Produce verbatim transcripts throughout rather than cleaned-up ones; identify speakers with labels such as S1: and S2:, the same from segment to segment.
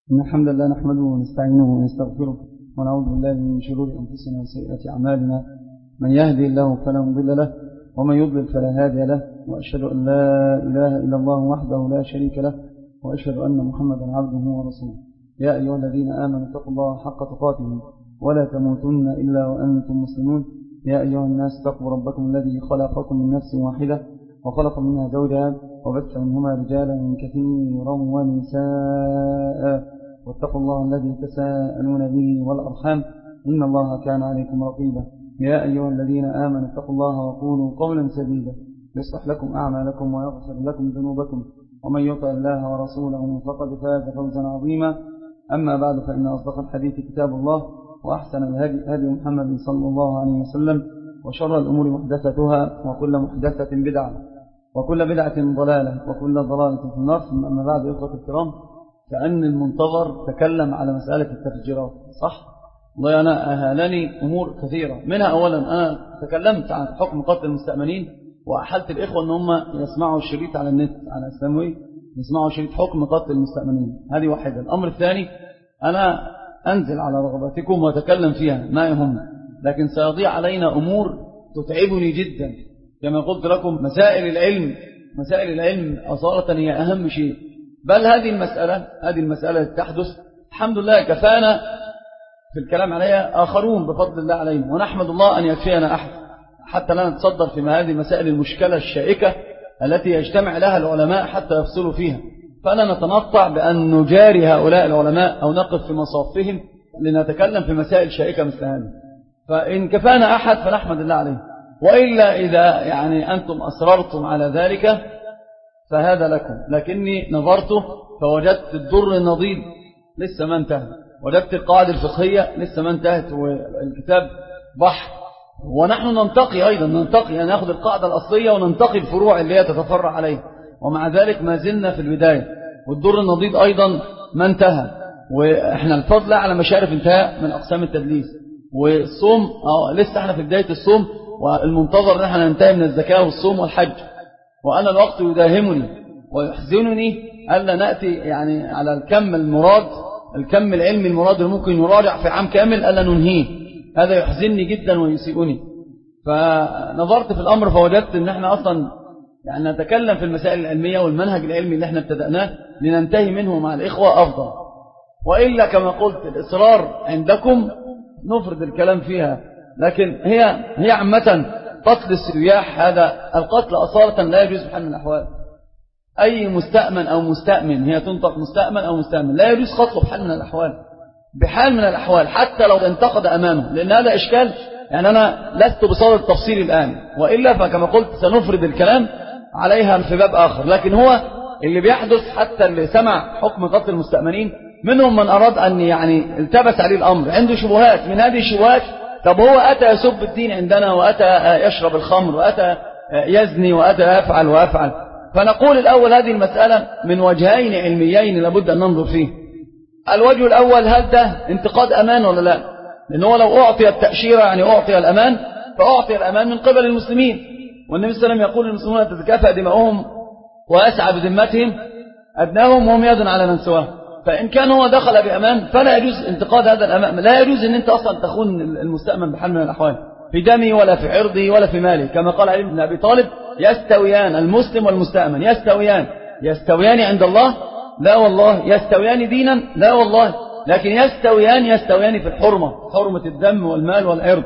S1: إن الحمد لله نحمده ونستعينه ونستغفره ونعوذ بالله من شرور أنفسنا وسيئات أعمالنا. من يهدي الله فلا مضل له ومن يضلل فلا هادي له، وأشهد أن لا إله إلا الله وحده لا شريك له، وأشهد أن محمدا عبده ورسوله. يا أيها الذين آمنوا اتقوا الله حق تقاته ولا تموتن إلا وأنتم مسلمون. يا أيها الناس اتقوا ربكم الذي خلقكم من نفس واحدة وخلق منها زوجها وبث منهما رجالا كثيرا ونساء، واتقوا الله الذي تساءلون به والأرحام إن الله كان عليكم رقيبا. يا أيها الذين آمنوا اتقوا الله وقولوا قولا سديدا يصلح لكم أعمالكم ويغفر لكم ذنوبكم، ومن يطع الله ورسوله فقد فاز فوزا عظيما. أما بعد، فإن أصدق الحديث كتاب الله، وأحسن الهدي هدي محمد صلى الله عليه وسلم، وشر الأمور محدثتها، وكل محدثة بدعة، وكل بدعة ضلالة، وكل ضلالة في النار. أما بعد، إخوة الكرام، كأن المنتظر تكلم على مسألة التفجيرات، صح؟ والله أنا أهالني أمور كثيرة، منها أولا أنا تكلمت عن حكم قتل المستأمنين، وأحلت الإخوة أن هم يسمعوا الشريط على النت على إسلاموي، يسمعوا شريط حكم قتل المستأمنين. هذه واحدة. الأمر الثاني، أنا أنزل على رغبتكم وأتكلم فيها ما يهم، لكن سيضيع علينا أمور تتعبني جدا. كما قلت لكم، مسائل العلم مسائل العلم أصالة هي أهم شيء، بل هذه المسألة هذه المسألة تحدث الحمد لله كفانا في الكلام عليها آخرون بفضل الله عليهم، ونحمد الله أن يكفينا أحد حتى لا نتصدر في هذه المسائل المشكلة الشائكة التي يجتمع لها العلماء حتى يفصلوا فيها. فلا نتنطع بأن نجاري هؤلاء العلماء أو نقف في مصافهم لنتكلم في مسائل شائكة مثل هذه. فإن كفانا أحد فنحمد الله عليه، وإلا إذا يعني أنتم أصررتم على ذلك فهذا لكم. لكني نظرته فوجدت الدر النضيد لسه ما انتهى، وجدت القاعدة الفقهية لسه ما انتهت، والكتاب بحر. ونحن ننتقي أيضا ننتقي يعني نأخذ القاعدة الأصلية وننتقي الفروع اللي هي تتفرع عليه، ومع ذلك ما زلنا في البداية، والدر النضيد أيضا ما انتهى، وإحنا الفضل على مشارف انتهاء من أقسام التدليس. والصوم اه لسه احنا في بداية الصوم، والمنتظر ان احنا ننتهي من الزكاة والصوم والحج. وأنا الوقت يداهمني ويحزنني ألا نأتي يعني على الكم المراد الكم العلمي المراد اللي ممكن يراجع في عام كامل ألا ننهيه. هذا يحزنني جدا ويسيئني. فنظرت في الأمر فوجدت ان احنا أصلا يعني نتكلم في المسائل العلمية والمنهج العلمي اللي احنا ابتدأناه لننتهي منه مع الإخوة أفضل، وإلا كما قلت الإصرار عندكم نفرد الكلام فيها. لكن هي هي عامة قتل السياح، هذا القتل أصالة لا يجوز بحال من الأحوال. أي مستأمن أو مستأمن، هي تنطق مستأمن أو مستأمن، لا يجوز قتله بحال من الأحوال، بحال من الأحوال، حتى لو انتقد أمامه، لأن هذا إشكال. يعني أنا لست بصدد التفصيل الآن، وإلا فكما قلت سنفرد الكلام عليها في باب آخر. لكن هو اللي بيحدث حتى اللي سمع حكم قتل المستأمنين منهم من أراد أن يعني التبس عليه الأمر، عنده شبهات. من هذه الشبهات، طب هو أتى يسب الدين عندنا، وأتى يشرب الخمر، وأتى يزني، وأتى يفعل ويفعل. فنقول الأول هذه المسألة من وجهين علميين لابد أن ننظر فيه. الوجه الأول، هل ده انتقاد أمان ولا لا؟ لأنه لو أعطي التأشيرة يعني أعطي الأمان، فأعطي الأمان من قبل المسلمين، والنبي صلى الله عليه وسلم يقول المسلمون تتكافأ دماؤهم ويسعى بذمتهم أدناهم وهم يد على من سواه. فإن كان هو دخل بأمان فلا يجوز انتقاد هذا الأمان. لا يجوز أن أنت أصلا تخون المستأمن بحال من الأحوال في دمه ولا في عرضه ولا في ماله. كما قال علي بن أبي طالب: يستويان المسلم والمستأمن، يستويان يستويان عند الله؟ لا والله. يستويان دينا؟ لا والله. لكن يستويان يستويان في الحرمة، حرمة الدم والمال والعرض.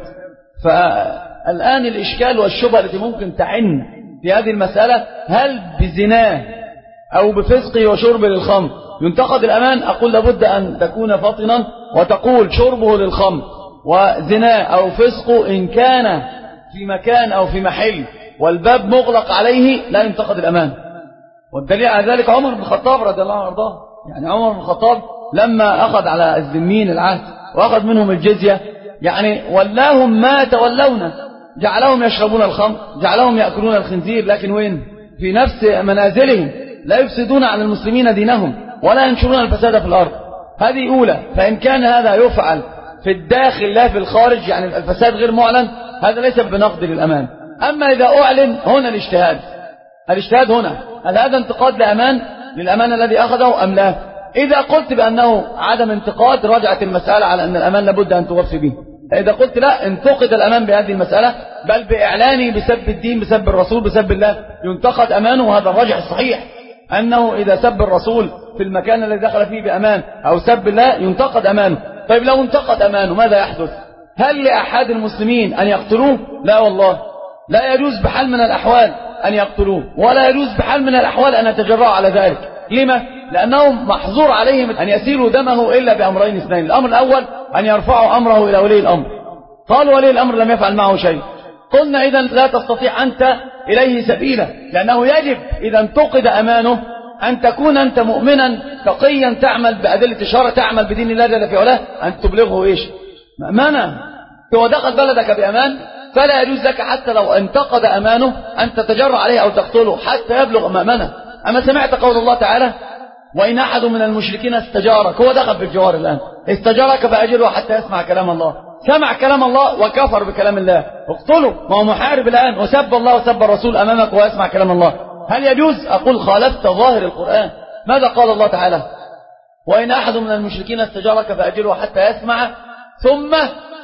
S1: فالآن الإشكال والشبهة التي ممكن تعن في هذه المسألة، هل بزناه أو بفسقه وشربه للخمر ينتقد الأمان؟ أقول لابد أن تكون فطنا وتقول شربه للخمر وزناه أو فسقه إن كان في مكان أو في محل والباب مغلق عليه لا ينتقد الأمان. والدليل على ذلك عمر بن الخطاب رضي الله عنه وارضاه. يعني عمر بن الخطاب لما أخذ على الذمين العهد وأخذ منهم الجزية، يعني ولاهم ما تولون، جعلهم يشربون الخمر، جعلهم يأكلون الخنزير، لكن وين؟ في نفس منازلهم، لا يفسدون على المسلمين دينهم ولا ينشرون الفساد في الأرض. هذه أولى. فإن كان هذا يفعل في الداخل لا في الخارج، يعني الفساد غير معلن، هذا ليس بنقد للأمان. أما إذا أعلن، هنا الاجتهاد الاجتهاد هنا، هل هذا انتقاد لأمان للأمان الذي أخذه أم لا؟ إذا قلت بأنه عدم انتقاد رجعت المسألة على أن الأمان لابد أن توفي به. إذا قلت لا، انتقد الأمان بهذه المسألة، بل بإعلاني بسب الدين بسب الرسول بسب الله ينتقد أمانه. وهذا الراجح الصحيح أنه إذا سب الرسول في المكان الذي دخل فيه بأمان أو سب الله ينتقد أمانه. طيب لو انتقد أمانه ماذا يحدث؟ هل لأحد المسلمين أن يقتلوه؟ لا والله، لا يجوز بحال من الأحوال أن يقتلوه، ولا يجوز بحال من الأحوال أن يتجرأوا على ذلك. لما؟ لأنهم محظور عليهم أن يسيروا دمه إلا بأمرين اثنين. الأمر الأول أن يرفعوا أمره إلى ولي الأمر. قال ولي الأمر لم يفعل معه شيء، قلنا إذن لا تستطيع أنت إليه سبيلا، لأنه يجب إذا انتقد أمانه أن تكون أنت مؤمنا تقيا تعمل بأدلة الشرع، تعمل بدين الله جل في علاه، أن تبلغه إيش؟ مأمنة. هو دخل بلدك بأمان، فلا يجوز لك حتى لو انتقد أمانه أن تتجرأ عليه أو تقتله حتى يبلغ مأمنة. أما سمعت قول الله تعالى وإن أحد من المشركين استجارك، هو دخل في الجوار الآن، استجارك فأجره حتى يسمع كلام الله. سمع كلام الله وكفر بكلام الله، اقتله، ما هو محارب الآن وسب الله وسب الرسول أمامك ويسمع كلام الله. هل يجوز؟ أقول خالفت ظاهر القرآن. ماذا قال الله تعالى؟ وإن أحد من المشركين استجارك فأجره حتى يسمع ثم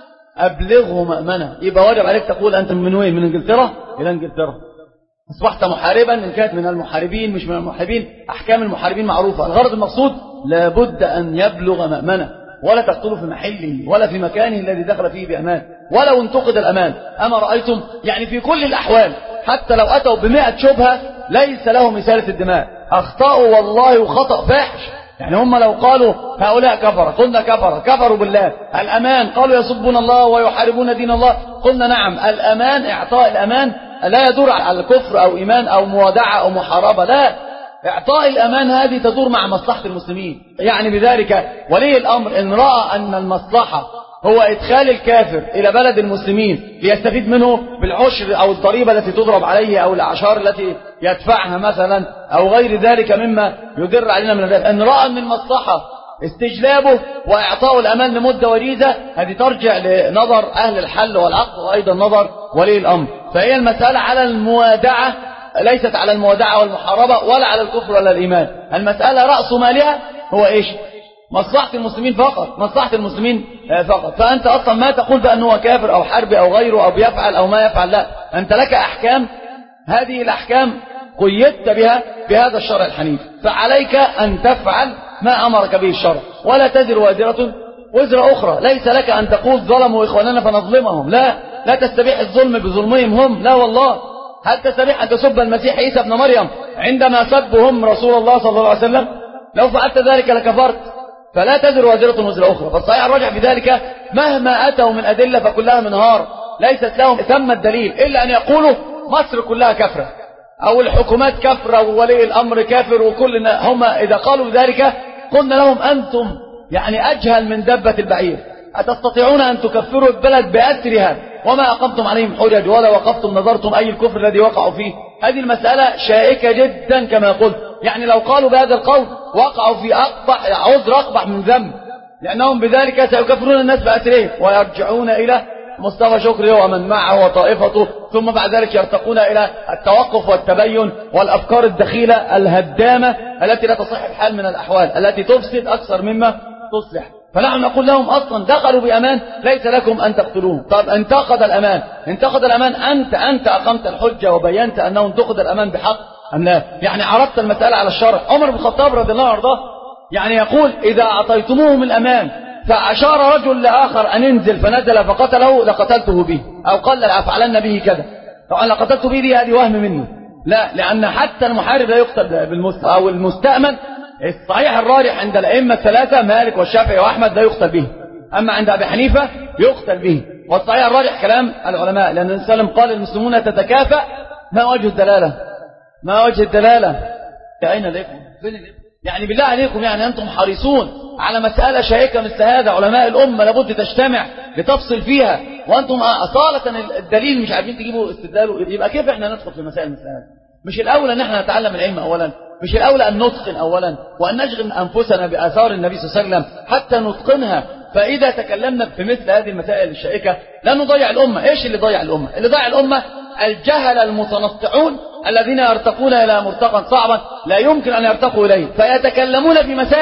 S1: أبلغه مأمنة. يبقى واجب عليك تقول أنت من وين؟ من إنجلترا إلى إنجلترا. أصبحت محاربا إن كانت من المحاربين مش من المحاربين. أحكام المحاربين معروفة. الغرض المقصود لابد أن يبلغ مأمنة، ولا تقتله في محله ولا في مكانه الذي دخل فيه بأمان، ولو انتقد الأمان. أما رأيتم يعني في كل الأحوال حتى لو أتوا بمئة شبهة ليس لهم إسالة الدماء. أخطأوا والله خطأ فاحش. يعني هم لو قالوا هؤلاء كفر قلنا كفر كفروا بالله. الأمان قالوا يسبون الله ويحاربون دين الله، قلنا نعم. الأمان إعطاء الأمان لا يدور على الكفر أو إيمان أو موادعة أو محاربة، لا، إعطاء الأمان هذه تدور مع مصلحة المسلمين. يعني بذلك ولي الأمر إن رأى أن المصلحة هو إدخال الكافر إلى بلد المسلمين ليستفيد منه بالعشر أو الضريبة التي تضرب عليه أو الأعشار التي يدفعها مثلا أو غير ذلك مما يدر علينا من ذلك، إن رأى أن المصلحة استجلابه وإعطاء الأمان لمدة وجيزة، هذه ترجع لنظر أهل الحل والعقد وأيضا نظر ولي الأمر. فهي المسألة على الموادعة، ليست على الموادعة والمحاربة ولا على الكفر ولا الإيمان. المسألة رأس مالها هو إيش؟ مصلحة المسلمين فقط، مصلحة المسلمين فقط. فأنت أصلا ما تقول بأنه كافر أو حربي أو غيره أو بيفعل أو ما يفعل، لا، أنت لك أحكام، هذه الأحكام قيدت بها بهذا الشرع الحنيف، فعليك أن تفعل ما أمرك به الشرع، ولا تزر وازرة وزر أخرى. ليس لك أن تقول ظلموا إخواننا فنظلمهم، لا، لا تستبيح الظلم بظلمهم هم، لا والله. هل تستبيح أن تسب المسيح عيسى ابن مريم عندما سبهم رسول الله صلى الله عليه وسلم؟ لو فعلت ذلك لكفرت. فلا تزر وازرة وزر أخرى. فالصحيح الراجح في ذلك مهما أتوا من أدلة فكلها منهار، ليست لهم ثم الدليل إلا أن يقولوا مصر كلها كفرة أو الحكومات كفرة وولي الأمر كافر وكلنا. هم إذا قالوا ذلك قلنا لهم أنتم يعني أجهل من دبة البعير، أتستطيعون أن تكفروا البلد بأسرها وما أقمتم عليهم حجج ولا وقفتم نظرتم أي الكفر الذي وقعوا فيه؟ هذه المسألة شائكة جدا كما قلت. يعني لو قالوا بهذا القول وقعوا في أقبح عذر أقبح من ذنب، لأنهم بذلك سيكفرون الناس بأسرهم ويرجعون إلى مصطفى شكري ومن معه وطائفته، ثم بعد ذلك يرتقون إلى التوقف والتبين والأفكار الدخيلة الهدامة التي لا تصح بحال من الأحوال، التي تفسد أكثر مما تصلح. فنحن نقول لهم أصلا دخلوا بأمان ليس لكم أن تقتلوهم. طب انتقد الأمان، انتقد الأمان أنت أنت أقمت الحجة وبينت أنه انتقد الأمان بحق أم لا؟ يعني عرضت المسألة على الشرع. عمر بن الخطاب رضي الله عنه يعني يقول إذا أعطيتموهم الأمان فأشار رجل لآخر أن ينزل فنزل فقتله لقتلته به، أو قال لأفعلن به كذا، طبعا لقتلت به دي هذه وهم مني، لا، لأن حتى المحارب لا يقتل بالمستأمن أو المستأمن. الصحيح الراجح عند الأئمة الثلاثة مالك والشافعي وأحمد لا يقتل به، أما عند أبي حنيفة يقتل به. والصحيح الراجح كلام العلماء، لأن النبي صلى الله عليه وسلم قال المسلمون تتكافأ. ما وجه الدلالة؟ ما وجه الدلالة؟ أين لكم؟ يعني بالله عليكم، يعني أنتم حريصون على مسألة شائكة مثل هذا، علماء الأمة لابد تجتمع لتفصل فيها، وأنتم أصالة الدليل مش عارفين تجيبوا استدلاله. يبقى كيف إحنا ندخل في مسائل مثل هذه؟ مش الأولى أن إحنا نتعلم العلم أولا؟ مش الأولى أن نتقن أولا وأن نشغل أنفسنا بآثار النبي صلى الله عليه وسلم حتى نتقنها؟ فإذا تكلمنا في مثل هذه المسائل الشائكة لا نضيع الأمة. إيش اللي ضيع الأمة؟ اللي ضيع الأمة الجهل المتنطعون الذين يرتقون إلى مرتقا صعبا لا يمكن أن يرتقوا إليه، فيتكلمون في مسائل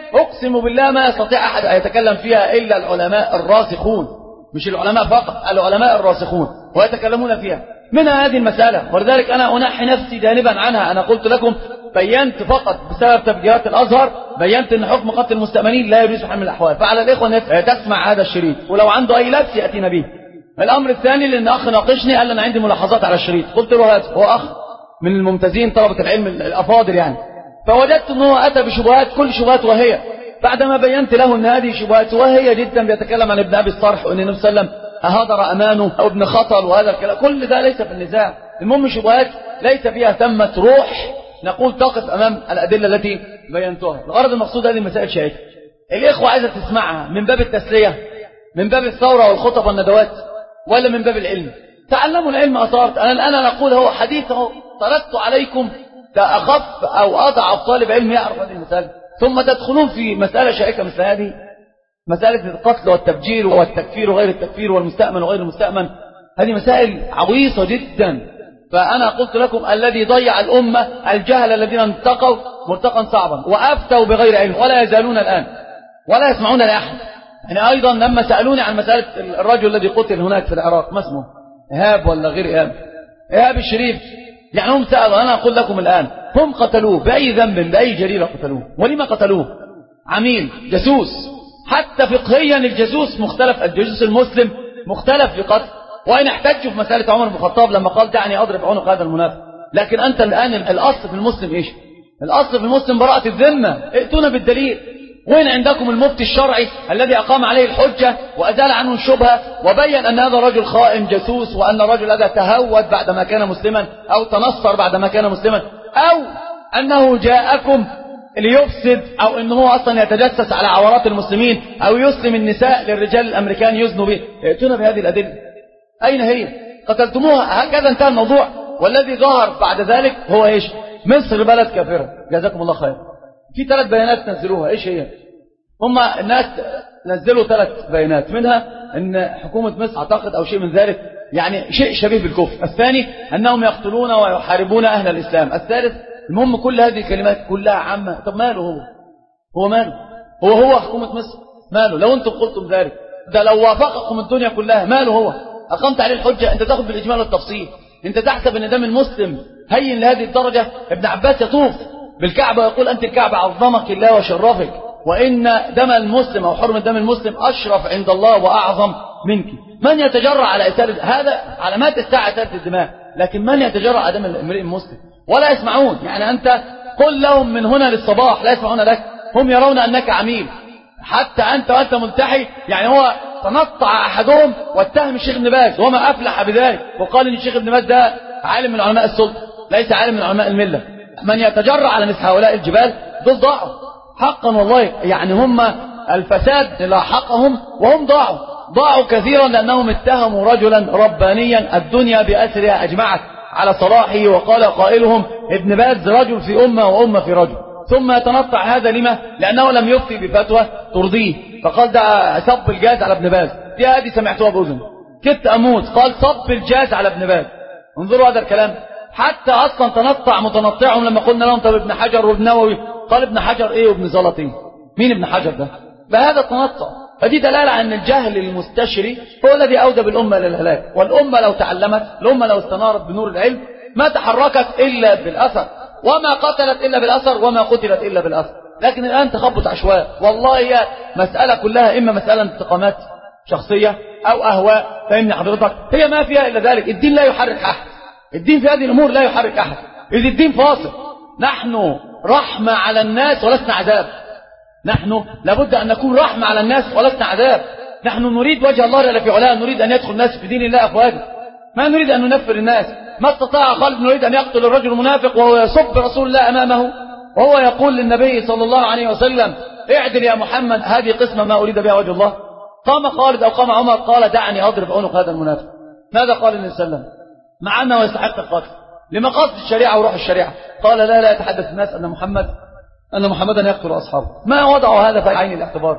S1: أقسم بالله ما يستطيع أحد أن يتكلم فيها إلا العلماء الراسخون، مش العلماء فقط، العلماء الراسخون ويتكلمون فيها من هذه المسألة. ولذلك أنا أنحي نفسي جانبا عنها. أنا قلت لكم بينت فقط بسبب تفجيرات الأزهر، بينت أن حكم قتل المستأمنين لا يجوز بحال من الأحوال. فعلى الإخوة أن تسمع هذا الشريط، ولو عنده أي لبس يأتينا به. الأمر الثاني، لأن أخ ناقشني قال أنا عندي ملاحظات على الشريط، قلت له هذا هو أخ من الممتازين طلبة العلم الأفاضل يعني، فوجدت أنه أتى بشبهات، كل شبهات وهي، بعدما بينت له أن هذه شبهات وهي جدا، بيتكلم عن ابن أبي الصرح وأن النبي صلى الله عليه وسلم أهدر أمانه أو ابن خطل وهذا الكلام، كل ده ليس في النزاع. المهم شبهات ليس فيها ثمة روح نقول تقف أمام الأدلة التي بينتها. الغرض المقصود هذه المسائل شائكة، الإخوة عايزة تسمعها من باب التسلية، من باب الثورة والخطب والندوات، ولا من باب العلم؟ تعلموا العلم أثارت. أنا الآن نقول هو حديث اهو طردت عليكم كأخف أو أضعف طالب علم يعرف هذه المسألة، ثم تدخلون في مسألة شائكة مثل هذه، مسألة القتل والتفجير والتكفير وغير التكفير والمستأمن وغير المستأمن. هذه مسائل عويصة جدا. فأنا قلت لكم الذي ضيع الأمة الجهل الذين انتقوا مرتقا صعبا وأفتوا بغير علم، ولا يزالون الآن ولا يسمعون لأحد. يعني أيضا لما سألوني عن مسألة الرجل الذي قتل هناك في العراق، ما اسمه إيهاب ولا غير إيهاب، إيهاب الشريف، يعني هم سألوا، أنا أقول لكم الآن هم قتلوه بأي ذنب، بأي جريرة قتلوه، ولما قتلوه؟ عميل جاسوس. حتى فقهيا الجاسوس مختلف، الجاسوس المسلم مختلف في قتل، وإن احتجوا في مسألة عمر بن الخطاب لما قال دعني أضرب عنق هذا المنافق. لكن أنت الآن الأصل في المسلم إيش؟ الأصل في المسلم براءة الذمة. ائتونا بالدليل. وين عندكم المفتي الشرعي الذي أقام عليه الحجة وأزال عنه الشبهة وبين أن هذا الرجل خائن جاسوس، وأن الرجل هذا تهود بعدما كان مسلما أو تنصر بعدما كان مسلما، أو أنه جاءكم ليفسد، أو أنه أصلا يتجسس على عورات المسلمين، أو يسلم النساء للرجال الأمريكان يزنوا به؟ ائتونا بهذه الأدلة. أين هي؟ قتلتموها. هكذا انتهى الموضوع. والذي ظهر بعد ذلك هو إيش؟ مصر بلد كافرة، جزاكم الله خير. في ثلاث بيانات نزلوها، إيش هي؟ هم الناس نزلوا ثلاث بيانات، منها أن حكومة مصر أعتقد أو شيء من ذلك، يعني شيء شبيه بالكفر. الثاني أنهم يقتلون ويحاربون أهل الإسلام. الثالث، المهم كل هذه الكلمات كلها عامة. طب ماله هو؟ هو ماله؟ هو هو حكومة مصر ماله؟ لو أنتم قلتم ذلك، ده لو وافقكم الدنيا كلها، ماله هو؟ أقمت عليه الحجة، أنت تأخذ بالإجمال والتفصيل. أنت تحسب أن دم المسلم هين لهذه الدرجة؟ ابن عباس يطوف بالكعبة ويقول أنت الكعبة عظمك الله وشرفك، وإن دم المسلم أو حرمة دم المسلم أشرف عند الله وأعظم منك. من يتجرأ على إسالة هذا؟ علامات الساعة إسالة الدماء، لكن من يتجرأ على دم الامرئ المسلم؟ ولا يسمعون. يعني أنت قل لهم من هنا للصباح لا يسمعون لك. هم يرون أنك عميل، حتى أنت وأنت ملتحي. يعني هو تنطع أحدهم واتهم الشيخ ابن باز وما أفلح بذلك، وقال إن الشيخ ابن باز ده عالم من علماء السلطة ليس عالم من علماء الملة. من يتجرأ على مثل هؤلاء الجبال دول ضاعوا حقا والله. يعني هم الفساد لاحقهم وهم ضاعوا ضاعوا كثيرا، لأنهم اتهموا رجلا ربانيا الدنيا بأسرها أجمعت على صلاحه، وقال قائلهم ابن باز رجل في أمة وأمة في رجل. ثم يتنطع هذا لما؟ لأنه لم يفتي بفتوى ترضيه، فقال ده صب الجاز على ابن باز. دي هذه سمعتوها بأذن، كنت أموت، قال صب الجاز على ابن باز. انظروا هذا الكلام. حتى أصلا تنطع متنطعهم لما قلنا لهم طب ابن حجر وابن نووي، قال ابن حجر ايه وابن زلط ايه؟ مين ابن حجر ده؟ بهذا التنطع. فدي دلالة عن الجهل المستشري هو الذي أودى بالأمة للهلاك. والأمة لو تعلمت، الأمة لو استنارت بنور العلم ما تحركت إلا بالأثر، وما قتلت إلا بالأثر، وما قتلت إلا بالأثر. لكن الآن تخبط عشواء. والله هي مسألة كلها إما مسألة انتقامات شخصية أو أهواء، فإن حضرتك هي ما فيها إلا ذلك. الدين لا يحرك أحد، الدين في هذه الأمور لا يحرك أحد، إذ الدين فاصل. نحن رحمة على الناس ولسنا عذاب. نحن لابد أن نكون رحمة على الناس ولسنا عذاب. نحن نريد وجه الله جل في علاه، نريد أن يدخل الناس في دين الله أفواجا، ما نريد أن ننفر الناس. ما استطاع خالد بن الوليد أن يقتل الرجل المنافق وهو يسب رسول الله أمامه، وهو يقول للنبي صلى الله عليه وسلم اعدل يا محمد، هذه قسمة ما أريد بها وجه الله. قام خالد أو قام عمر قال دعني أضرب عنق هذا المنافق. ماذا قال النبي صلى الله عليه وسلم؟ مع أنه يستحق القتل لمقاصد الشريعة وروح الشريعة. قال لا لا يتحدث الناس أن محمد أن محمدا يقتل أصحابه. ما وضعوا هذا في عين الاعتبار.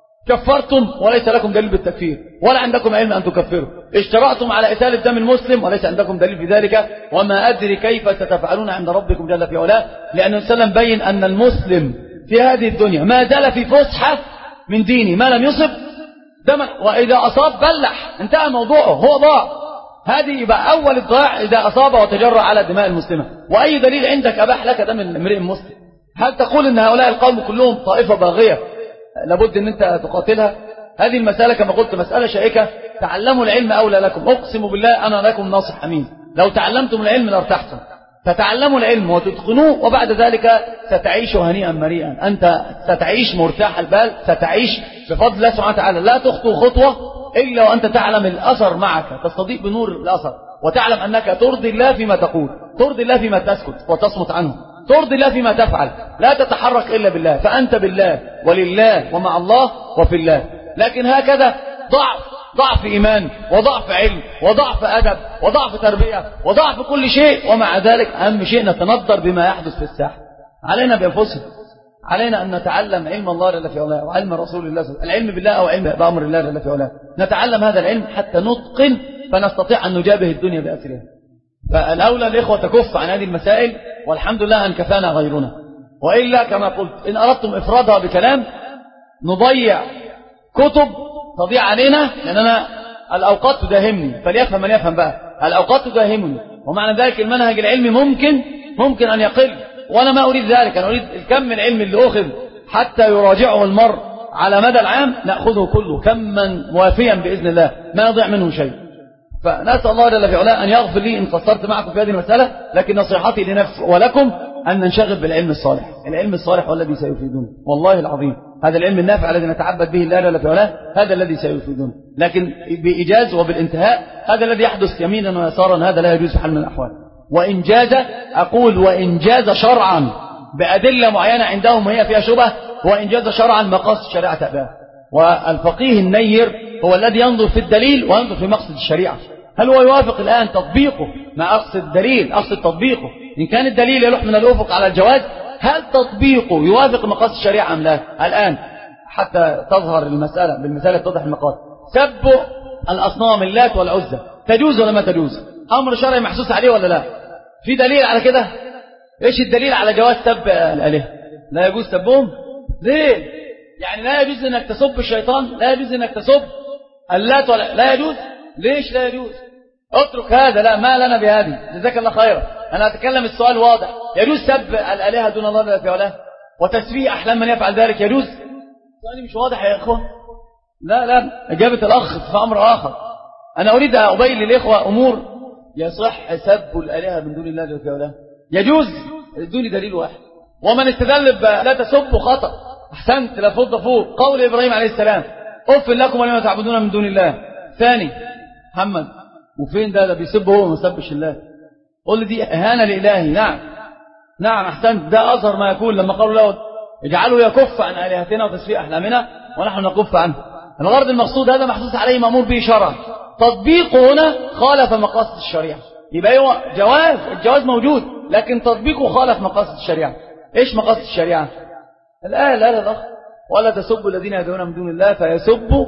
S1: كفرتم وليس لكم دليل بالتكفير، ولا عندكم علم أن تكفروا. اشترعتم على إسالة دم المسلم وليس عندكم دليل في ذلك. وما أدري كيف ستفعلون عند ربكم جل في علاه، لأن النبي صلى الله عليه وسلم بين أن المسلم في هذه الدنيا ما زال في فسحة من ديني ما لم يصب دما، وإذا أصاب بلح انتهى موضوعه، هو ضاع. هذه يبقى أول الضياع إذا أصاب وتجرأ على دماء المسلمة. وأي دليل عندك أباح لك دم امرئ مسلم؟ هل تقول إن هؤلاء القوم كلهم طائفة باغية لابد أن أنت تقاتلها؟ هذه المسألة كما قلت مسألة شائكة. تعلموا العلم أولى لكم، أقسم بالله أنا لكم ناصح أمين. لو تعلمتم العلم لارتحتم، فتعلموا العلم وتتقنوه، وبعد ذلك ستعيشوا هنيئا مريئا. أنت ستعيش مرتاح البال، ستعيش بفضل الله سبحانه وتعالى. لا تخطو خطوة إلا وأنت تعلم الأثر معك، تستضيء بنور الأثر، وتعلم أنك ترضي الله فيما تقول، ترضي الله فيما تسكت وتصمت عنه، ترضي الله فيما تفعل، لا تتحرك إلا بالله، فأنت بالله ولله ومع الله وفي الله. لكن هكذا ضعف ضعف إيمان وضعف علم وضعف أدب وضعف تربية وضعف كل شيء، ومع ذلك أهم شيء نتنظر بما يحدث في الساحة. علينا بأنفسنا، علينا أن نتعلم علم الله جل في علاه وعلم رسول الله، العلم بالله أو علم بأمر الله جل في علاه. نتعلم هذا العلم حتى نتقن فنستطيع أن نجابه الدنيا بأسرها. فالأولى الإخوة تكف عن هذه المسائل، والحمد لله أن كفانا غيرنا. وإلا كما قلت إن أردتم إفرادها بكلام نضيع كتب تضيع علينا، لأننا الأوقات تداهمني، فليفهم من يفهم بقى. الأوقات تداهمني، ومعنى ذلك المنهج العلمي ممكن ممكن أن يقل، وأنا ما أريد ذلك. أنا أريد الكم العلمي اللي أخذ حتى يراجعه المرء على مدى العام نأخذه كله كما وافيا بإذن الله، ما يضيع منه شيء. فنسأل الله جل في علاه أن يغفر لي إن قصرت معكم في هذه المسألة، لكن نصيحتي لنفسي ولكم أن ننشغل بالعلم الصالح. العلم الصالح هو الذي سيفيدنا والله العظيم. هذا العلم النافع الذي نتعبد به الله جل في علاه هذا الذي سيفيدنا، لكن بإيجاز وبالانتهاء هذا الذي يحدث يمينا ويسارا هذا لا يجوز في حال من الأحوال. وإن جاز، أقول وإن جاز شرعا بأدلة معينة عندهم وهي فيها شبه، وإن جاز شرعا مقاصد الشريعة تأباه. والفقيه النير هو الذي ينظر في الدليل وينظر في مقصد الشريعة، هل هو يوافق الآن تطبيقه مع أقصد الدليل، أقصد تطبيقه. إن كان الدليل يلوح من الأفق على الجواز، هل تطبيقه يوافق مقاصد الشريعة أم لا؟ الآن حتى تظهر المسألة بالمثال يتضح المقاصد. سب الأصنام اللات والعزى تجوز ولا ما تجوز؟ أمر شرعي محسوس عليه ولا لا؟ في دليل على كده؟ إيش الدليل على جواز سب الآلهة؟ لا يجوز سبهم؟ ليه؟ يعني لا يجوز أنك تسب الشيطان؟ لا يجوز أنك تسب اللات ولا لا يجوز؟ ليش لا يجوز؟ اترك هذا، لا ما لنا بهذه، جزاك الله خيرا. أنا أتكلم السؤال واضح. يجوز سب الآلهة دون الله جل في علاه وتسفيه أحلام من يفعل ذلك؟ يجوز؟ سؤالي مش واضح يا إخوة؟ لا لا، إجابة الأخ في أمر آخر. أنا أريد أن أبين للإخوة أمور يصح سب الآلهة من دون الله جل في علاه. يجوز دون دليل واحد. ومن استدل لا تسبوا خطأ. أحسنت، لا فض فوق قول إبراهيم عليه السلام أف لكم ولما تعبدون من دون الله. ثاني محمد، وفين ده ده بيسب هو وما سبش الله؟ قل لي دي إهانة لإلهي. نعم نعم أحسنت، ده أظهر ما يكون لما قالوا له اجعلوا يكف عن آلهتنا وتسفيه أحلامنا ونحن نكف عنه. الغرض المقصود هذا محسوس عليه مأمور به شرعا، تطبيقه هنا خالف مقاصد الشريعة. يبقى هو جواز، الجواز موجود لكن تطبيقه خالف مقاصد الشريعة. إيش مقاصد الشريعة؟ الآية لا لا ولا تسبوا الذين يدعون من دون الله فيسبوا،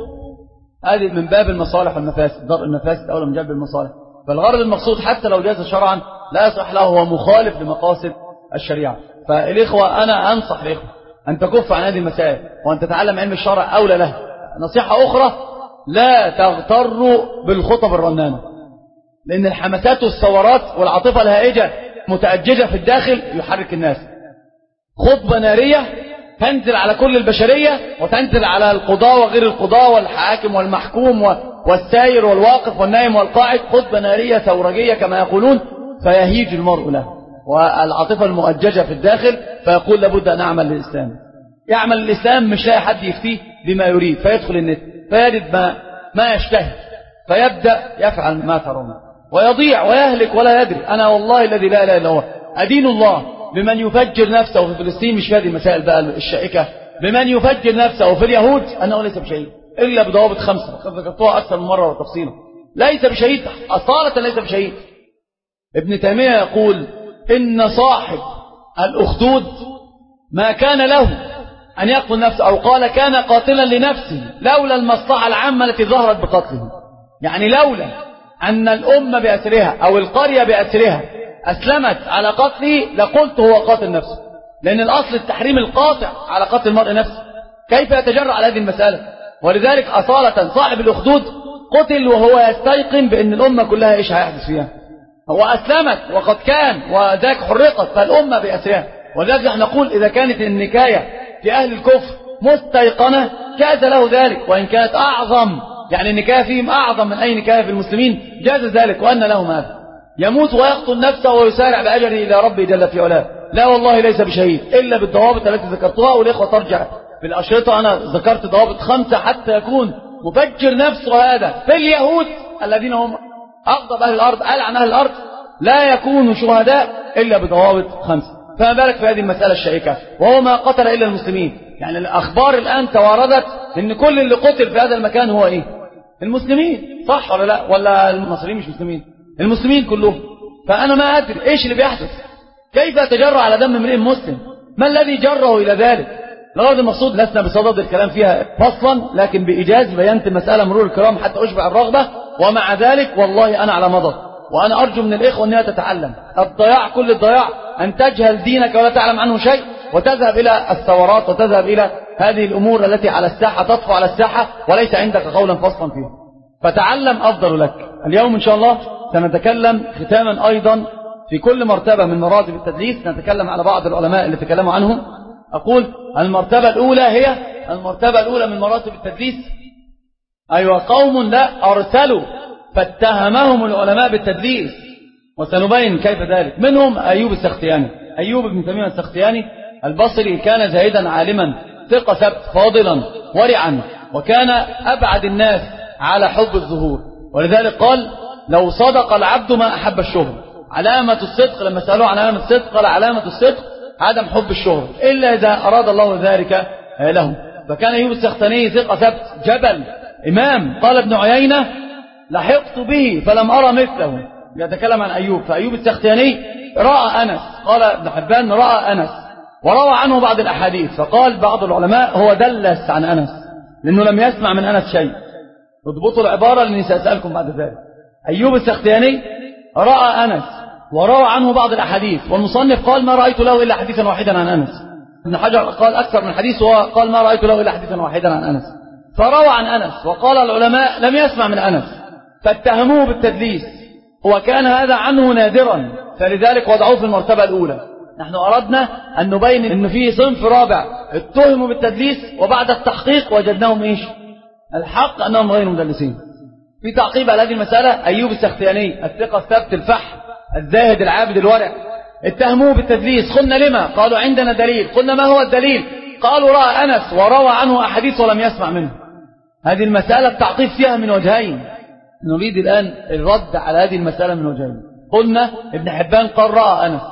S1: هذه من باب المصالح والمفاسد، درء المفاسد أولى من جلب المصالح. فالغرض المقصود حتى لو جاز شرعا لا يصح له، هو مخالف لمقاصد الشريعة. فالإخوة أنا أنصح الإخوة أن تكف عن هذه المسائل وأن تتعلم علم الشرع أولى له. نصيحة أخرى، لا تغتروا بالخطب الرنانة، لأن الحماسات والثورات والعاطفة الهائجة متأججة في الداخل يحرك الناس. خطبة نارية تنزل على كل البشرية وتنزل على القضاء وغير القضاء والحاكم والمحكوم والسائر والواقف والنائم والقاعد، خطبة نارية ثورجية كما يقولون، فيهيج المرء له والعاطفة المؤججة في الداخل، فيقول لابد أن أعمل للإسلام. يعمل الإسلام مش لاقي حد يفتيه بما يريد، فيدخل النت فيجد ما, ما يشتهي، فيبدأ يفعل ما ترون ويضيع ويهلك ولا يدري. أنا والله الذي لا إله إلا هو أدين الله بمن يفجر نفسه في فلسطين، مش في هذه المسائل بقى الشائكة، بمن يفجر نفسه في اليهود أنه ليس بشهيد إلا بضوابط خمسة ذكرتها أكثر من مرة وتفصيلا. ليس بشهيد أصالة، ليس بشهيد. ابن تيمية يقول إن صاحب الأخدود ما كان له أن يقتل نفسه، أو قال كان قاتلا لنفسه لولا المصلحة العامة التي ظهرت بقتله. يعني لولا أن الأمة بأسرها أو القرية بأسرها أسلمت على قتله لقلت هو قاتل نفسه، لأن الأصل التحريم القاطع على قتل المرء نفسه، كيف يتجرأ على هذه المسألة؟ ولذلك أصالة صاحب الأخدود قتل وهو يستيقن بأن الأمة كلها إيش هيحدث فيها. هو أسلمت وقد كان وذاك حرقت، فالأمة بأسرها. ولذلك نحن نقول إذا كانت النكاية في أهل الكفر مستيقنة جاز له ذلك، وإن كانت أعظم، يعني النكاية فيهم أعظم من أي نكاية في المسلمين، جاز ذلك. وأن له ماذا؟ يموت ويقتل نفسه ويسارع بأجره إلى ربه جل في علاه. لا والله ليس بشهيد إلا بالضوابط التي ذكرتها، والإخوة ترجع في الأشرطة، أنا ذكرت ضوابط خمسة حتى يكون مفجر نفسه هذا في اليهود الذين هم أغضب أهل الأرض، ألعن أهل الأرض، لا يكونوا شهداء إلا بضوابط خمسة. فما بالك في هذه المسألة الشائكة وهو ما قتل إلا المسلمين. يعني الأخبار الآن تواردت إن كل اللي قتل في هذا المكان هو إيه؟ المسلمين، صح ولا لا؟ ولا المصريين مش مسلمين؟ المسلمين كلهم. فأنا ما أدري إيش اللي بيحدث، كيف يتجرأ على دم امرئ مسلم؟ ما الذي جره إلى ذلك؟ الغرض المقصود لسنا بصدد الكلام فيها فصلا، لكن بإيجاز بينت المسألة مرور الكرام حتى أشبع الرغبة. ومع ذلك والله أنا على مضض، وأنا أرجو من الإخوة أنها تتعلم. الضياع كل الضياع أن تجهل دينك ولا تعلم عنه شيء، وتذهب إلى الثورات وتذهب إلى هذه الأمور التي على الساحة، تطفو على الساحة وليس عندك قولا فصلا فيها. فتعلم أفضل لك. اليوم إن شاء الله سنتكلم ختاما أيضا في كل مرتبة من مراتب التدليس، نتكلم على بعض العلماء اللي تكلموا عنهم. أقول المرتبة الأولى هي المرتبة الأولى من مراتب التدليس، أيوة قوم لا أرسلوا فاتهمهم العلماء بالتدليس، وسنبين كيف ذلك. منهم أيوب السختياني، أيوب بن تميم السختياني البصري، كان زاهدا عالما ثقة ثبت فاضلا ورعا، وكان أبعد الناس على حب الظهور. ولذلك قال لو صدق العبد ما أحب الشهر. علامة الصدق، لما سألوه عن علامة الصدق قال علامة الصدق عدم حب الشهر إلا إذا أراد الله ذلك له. فكان أيوب السختياني ثقة ثبت جبل إمام. قال ابن عيينة لحقت به فلم أرى مثله، يتكلم عن أيوب. فأيوب السختياني رأى أنس، قال ابن حبان رأى أنس وروى عنه بعض الأحاديث، فقال بعض العلماء هو دلس عن أنس لأنه لم يسمع من أنس شيء. اضبطوا العبارة لأني سأسألكم بعد ذلك. أيوب السختياني رأى أنس وروى عنه بعض الأحاديث، والمصنف قال ما رأيت له إلا حديثا واحدا عن أنس. ابن حجر قال أكثر من حديث، وقال ما رأيت له إلا حديثا واحدا عن أنس. فروى عن أنس، وقال العلماء لم يسمع من أنس فاتهموه بالتدليس، وكان هذا عنه نادرا، فلذلك وضعوه في المرتبة الأولى. نحن أردنا أن نبين أن فيه صنف رابع اتهموا بالتدليس، وبعد التحقيق وجدناهم إيش؟ الحق أنهم غير مدلسين. في تعقيب على هذه المسألة أيوب السختياني الثقة الثبت الفحم الزاهد العابد الورع اتهموه بالتدليس. قلنا لما؟ قالوا عندنا دليل. قلنا ما هو الدليل؟ قالوا رأى أنس وروى عنه أحاديث ولم يسمع منه. هذه المسألة التعقيب فيها من وجهين، نريد الآن الرد على هذه المسألة من وجهين. قلنا ابن حبان قال رأى أنس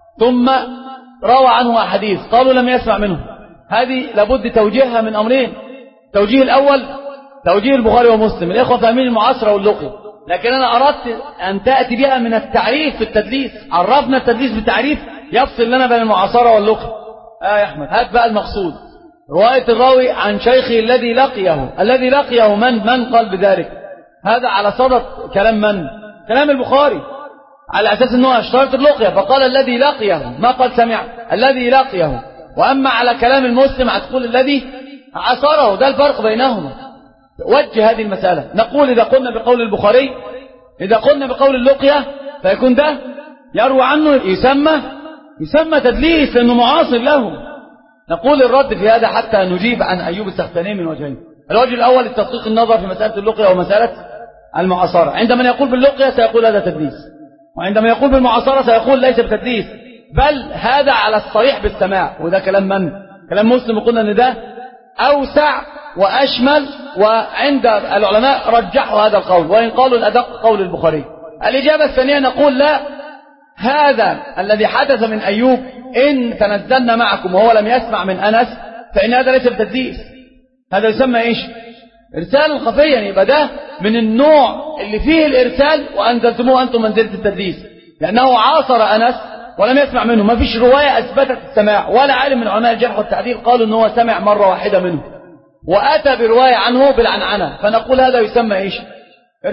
S1: ثم روى عنه أحاديث، قالوا لم يسمع منه. هذه لابد توجيهها من أمرين. توجيه الأول توجيه البخاري ومسلم، الإخوة فاهمين المعاصرة واللقي، لكن أنا أردت أن تأتي بها من التعريف في التدليس. عرفنا التدليس بالتعريف يفصل لنا بين المعاصرة واللقي. آه يا أحمد هات بقى المقصود. رواية الراوي عن شيخه الذي لقيه، الذي لقيه من من قال بذلك؟ هذا على صدد كلام من؟ كلام البخاري، على أساس أنه اشترط اللقية، فقال الذي لقيه، ما قال سمع، الذي لقيه. وأما على كلام المسلم هتقول الذي عصره، ده الفرق بينهما. وجه هذه المسألة. نقول إذا قلنا بقول البخاري، إذا قلنا بقول اللقية فيكون ده يروى عنه يسمى يسمى تدليس لأنه معاصر له. نقول الرد في هذا حتى نجيب عن أيوب السختياني من وجهين. الوجه الأول التدقيق النظر في مسألة اللقية ومسألة المعاصرة. عندما يقول باللقية سيقول هذا تدليس، وعندما يقول بالمعاصرة سيقول ليس بتدليس، بل هذا على الصريح بالسماع. وده كلام من؟ كلام مسلم. وقلنا أن ده أوسع وأشمل، وعند العلماء رجحوا هذا القول، وإن قالوا الأدق قول البخاري. الإجابة الثانية نقول لا، هذا الذي حدث من أيوب إن تنزلنا معكم وهو لم يسمع من أنس فإن هذا ليس بتدليس، هذا يسمى إيش؟ إرسال خفيا. يبقى ده من النوع اللي فيه الإرسال وأنزلتموه أنتم منزلة التدليس، لأنه عاصر أنس ولم يسمع منه. ما فيش رواية أثبتت السماع، ولا عالم من علماء الجرح والتعديل قالوا أنه سمع مرة واحدة منه، وأتى برواية عنه بالعنعنة، فنقول هذا يسمى إيش؟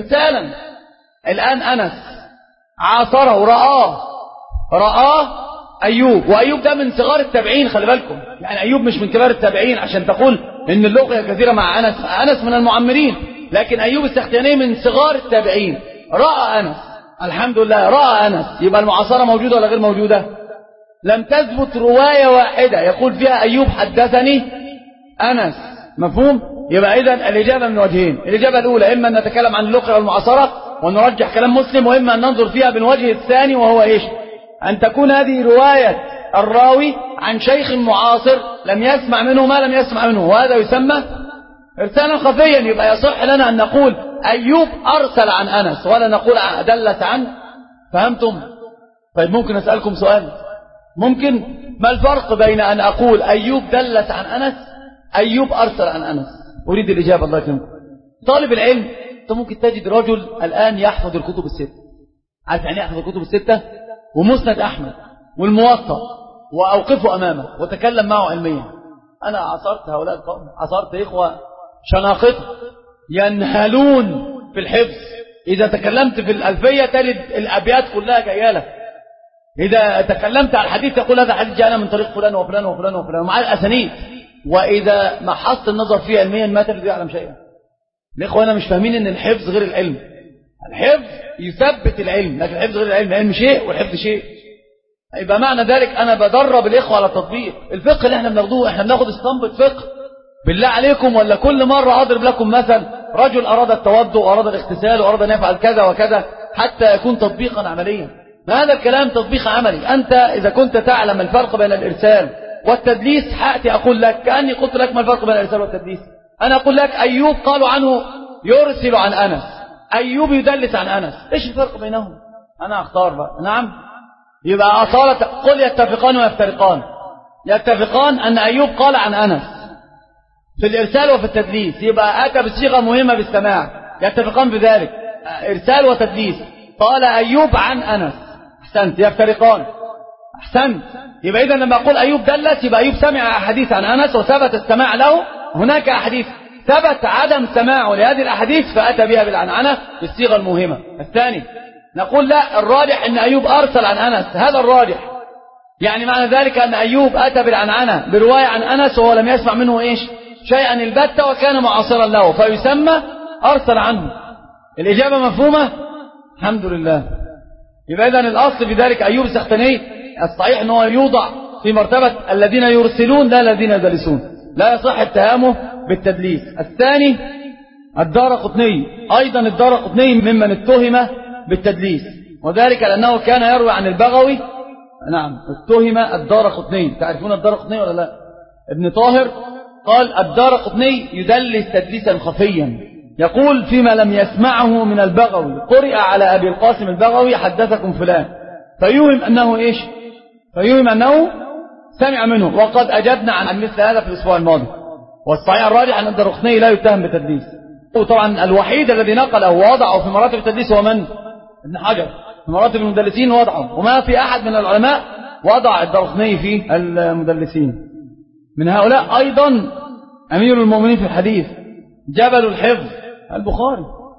S1: إرسالا. الآن أنس عاصره، رآه رآه أيوب، وأيوب ده من صغار التابعين، خلي بالكم، يعني أيوب مش من كبار التابعين عشان تقول إن اللقية كثيرة مع أنس. أنس من المعمرين، لكن أيوب السختياني من صغار التابعين. رأى أنس، الحمد لله رأى أنس. يبقى المعاصرة موجودة ولا غير موجودة؟ لم تثبت رواية واحدة يقول فيها أيوب حدثني أنس، مفهوم؟ يبقى إذن الإجابة من وجهين. الإجابة الأولى إما أن نتكلم عن اللقية والمعاصرة ونرجح كلام مسلم، وإما أن ننظر فيها بالوجه الثاني، وهو إيش؟ أن تكون هذه رواية الراوي عن شيخ معاصر لم يسمع منه ما لم يسمع منه، وهذا يسمى إرسالا خفيا. يبقى يصح لنا أن نقول أيوب أرسل عن أنس، ولا نقول دلت عنه. فهمتم؟ طيب ممكن أسألكم سؤال؟ ممكن. ما الفرق بين أن أقول أيوب دلت عن أنس، أيوب أرسل عن أنس؟ أريد الإجابة، الله يكرمكم. طالب العلم، أنت ممكن تجد رجل الآن يحفظ الكتب الستة. عارف يعني يحفظ الكتب الستة؟ ومسند أحمد والموطأ، وأوقفه أمامه وتكلم معه علميا. أنا عصرت هؤلاء القوم، عصرت إخوة شناقطة ينهلون في الحفظ. إذا تكلمت في الألفية تجد الأبيات كلها جاية لك. إذا تكلمت على الحديث تقول هذا حديث جاءنا من طريق فلان وفلان وفلان وفلان مع الأسانيد. وإذا ما حصت النظر فيه علميا ما تجد يعلم شيئا. الإخوة أنا مش فاهمين إن الحفظ غير العلم. الحفظ يثبت العلم، لكن الحفظ غير العلم. العلم شيء والحفظ شيء. يبقى معنى ذلك أنا بدرب الإخوة على التطبيق. الفقه اللي احنا بناخدوه، احنا بناخد اسطمبة فقه بالله عليكم، ولا كل مرة أضرب لكم مثل رجل أراد التوضؤ وأراد الاغتسال وأراد أن يفعل كذا وكذا حتى يكون تطبيقا عمليا. ما هذا الكلام تطبيق عملي. أنت إذا كنت تعلم الفرق بين الإرسال والتدليس حأتي أقول لك كأني قلت لك ما الفرق بين الإرسال والتدليس. أنا أقول لك أيوب قالوا عنه يرسل عن أنس، أيوب يدلس عن أنس، إيش الفرق بينهم؟ أنا أختار بقى. نعم، يبقى أصالة قل يتفقان ويفترقان. يتفقان أن أيوب قال عن أنس في الإرسال وفي التدليس، يبقى أتى بصيغة مهمة بالسماع. يتفقان بذلك، إرسال وتدليس. قال أيوب عن أنس، أحسنت. يفترقان، أحسنت. يبقى إذا لما أقول أيوب دلت يبقى أيوب سمع أحاديث عن أنس وثبت السماع له. هناك أحاديث ثبت عدم سماعه لهذه الأحاديث فأتى بها بالعنعنة بالصيغة المهمة. الثاني نقول لا، الراجح أن أيوب أرسل عن أنس، هذا الراجح. يعني معنى ذلك أن أيوب أتى بالعنعنة برواية عن أنس وهو لم يسمع منه إيش شيئا البتة وكان معاصرا له، فيسمى أرسل عنه. الإجابة مفهومة؟ الحمد لله. يبقى إذن الأصل في ذلك أيوب السختياني الصحيح أنه يوضع في مرتبة الذين يرسلون لا الذين يدلسون، لا يصح اتهامه بالتدليس. الثاني الدارقطني، أيضا الدارقطني ممن اتهم بالتدليس، وذلك لأنه كان يروي عن البغوي. نعم، اتهم الدارقطني. تعرفون الدارقطني ولا لا؟ ابن طاهر قال الدارقطني يدلس تدليسا خفيا، يقول فيما لم يسمعه من البغوي قرئ على أبي القاسم البغوي حدثكم فلان، فيوهم أنه إيش فيوهم أنه سمع منه. وقد أجبنا عن مثل هذا في الأسبوع الماضي. والصحيح الراجح أن الدارقطني لا يتهم بالتدليس. وطبعا الوحيد الذي نقله ووضعه في مراتب التدليس هو من؟ ابن حجر. في مراتب المدلسين وضعه، وما في أحد من العلماء وضع الدارقطني في المدلسين. من هؤلاء أيضا أمير المؤمنين في الحديث جبل الحفظ البخاري،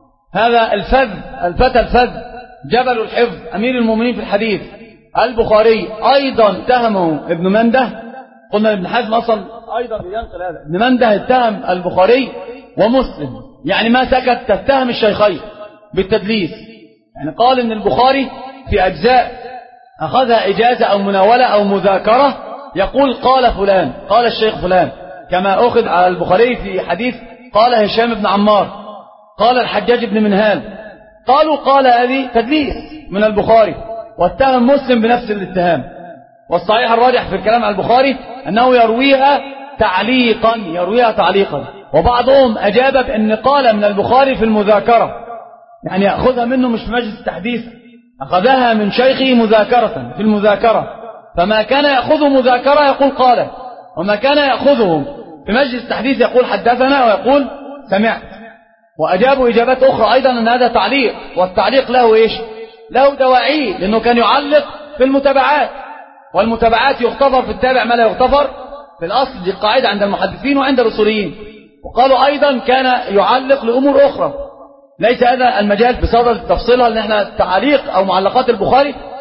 S1: هذا الفذ الفتى الفذ جبل الحفظ أمير المؤمنين في الحديث البخاري. أيضا اتهمه ابن منده. قلنا ابن حزم أصلا أيضا ينقل هذا. ابن منده اتهم البخاري ومسلم، يعني ما سكت، تتهم الشيخين بالتدليس. يعني قال إن البخاري في أجزاء أخذها إجازة أو مناولة أو مذاكرة يقول قال فلان، قال الشيخ فلان، كما أخذ على البخاري في حديث قال هشام بن عمار، قال الحجاج بن منهال. قالوا قال هذه تدليس من البخاري، واتهم مسلم بنفس الاتهام. والصحيح الراجح في الكلام على البخاري أنه يرويها تعليقا، يرويها تعليقا. وبعضهم أجاب بأن قال من البخاري في المذاكرة، يعني يأخذها منه مش في مجلس التحديث، أخذها من شيخه مذاكرة في المذاكرة. فما كان يأخذه مذاكرة يقول قال، وما كان يأخذه في مجلس التحديث يقول حدثنا ويقول سمعت. وأجابوا إجابات أخرى أيضا أن هذا تعليق، والتعليق له إيش له دواعي، لأنه كان يعلق في المتابعات، والمتابعات يغتفر في التابع ما لا يغتفر في الأصل. دي قاعدة عند المحدثين وعند الأصوليين. وقالوا أيضا كان يعلق لأمور أخرى، ليس هذا المجال بصدد تفصيلها، لأن احنا تعليق أو معلقات البخاري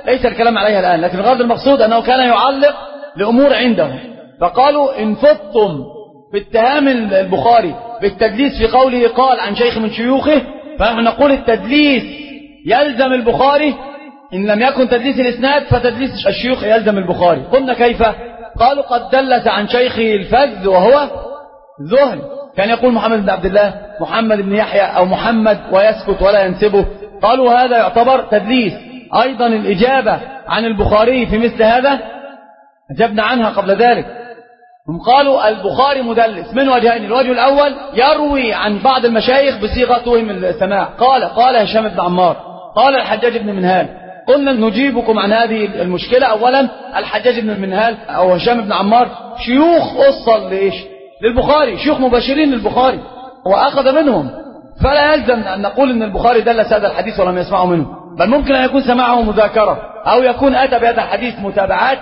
S1: ليس الكلام عليها الآن، لكن الغرض المقصود أنه كان يعلق لأمور عنده. فقالوا إن فتم في اتهام البخاري بالتدليس في قوله قال عن شيخ من شيوخه، فنحن نقول التدليس يلزم البخاري، إن لم يكن تدليس الإسناد فتدليس الشيوخ يلزم البخاري. قلنا كيف؟ قالوا قد دلس عن شيخه الفذ وهو ذهل، كان يقول محمد بن عبد الله، محمد بن يحيى أو محمد ويسكت ولا ينسبه، قالوا هذا يعتبر تدليس. أيضا الإجابة عن البخاري في مثل هذا أجبنا عنها قبل ذلك. هم قالوا البخاري مدلس من وجهين، الوجه الأول يروي عن بعض المشايخ بصيغة توهم السماع، قال قال هشام بن عمار، قال الحجاج بن منهال. قلنا نجيبكم عن هذه المشكلة. أولا الحجاج بن منهال أو هشام بن عمار شيوخ أصل لإيش؟ للبخاري، شيوخ مباشرين للبخاري وأخذ منهم، فلا يلزم أن نقول أن البخاري دلس هذا الحديث ولم يسمعه منه، بل ممكن أن يكون سمعه مذاكرة، أو يكون أتى بهذا الحديث متابعات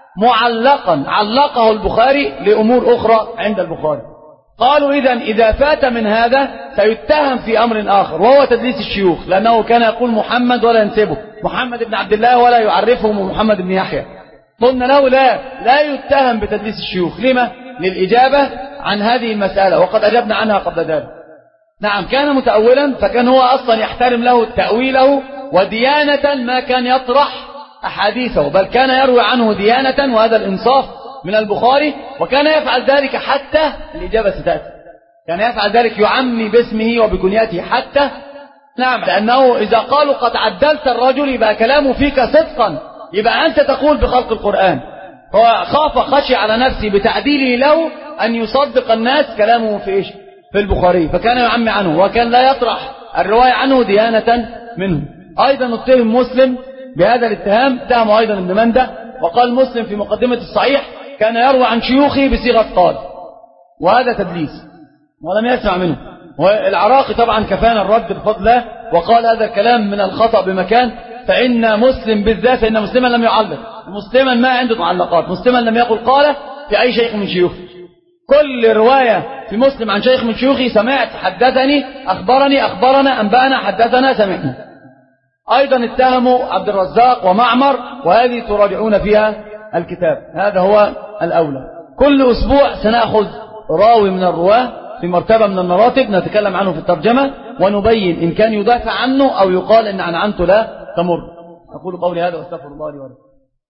S1: معلقا علقه البخاري لأمور أخرى عند البخاري. قالوا إذن إذا فات من هذا سيتهم في أمر آخر وهو تدليس الشيوخ، لأنه كان يقول محمد ولا ينسبه، محمد بن عبد الله ولا يعرفه محمد بن يحيى. قلنا له لا لا يتهم بتدليس الشيوخ. لما؟ للإجابة عن هذه المسألة، وقد أجبنا عنها قبل ذلك. نعم كان متأولا، فكان هو أصلا يحترم له تأويله وديانة ما كان يطرح أحاديثه، بل كان يروي عنه ديانة، وهذا الإنصاف من البخاري، وكان يفعل ذلك حتى الإجابة ستأتي، كان يفعل ذلك يعمي باسمه وبكنيته حتى. نعم، لأنه إذا قالوا قد عدلت الرجل يبقى كلامه فيك صدقا، يبقى أنت تقول بخلق القرآن. هو خاف خشي على نفسه بتعديله له أن يصدق الناس كلامه في إيش؟ في البخاري، فكان يعمي عنه وكان لا يطرح الرواية عنه ديانة منه. أيضا اتهم مسلم بهذا الاتهام، اتهمه أيضا ابن منده، وقال مسلم في مقدمة الصحيح كان يروي عن شيوخه بصيغة قال، وهذا تدليس ولم يسمع منه. والعراقي طبعا كفانا الرد بفضل الله، وقال هذا الكلام من الخطأ بمكان، فإن مسلم بالذات، فإن مسلما لم يعلق، مسلما ما عنده معلقات، مسلما لم يقل قال في أي شيخ من شيوخه. كل رواية في مسلم عن شيخ من شيوخه سمعت، حدثني، أخبرني، أخبرنا، أنبأنا، حدثنا، سمعنا. أيضا اتهموا عبد الرزاق ومعمر، وهذه تراجعون فيها الكتاب، هذا هو الأولى. كل أسبوع سنأخذ راوي من الرواه في مرتبة من المراتب نتكلم عنه في الترجمة، ونبين إن كان يدافع عنه أو يقال إن عنعنته لا تمر. أقول قولي هذا واستغفر الله لي ولكم.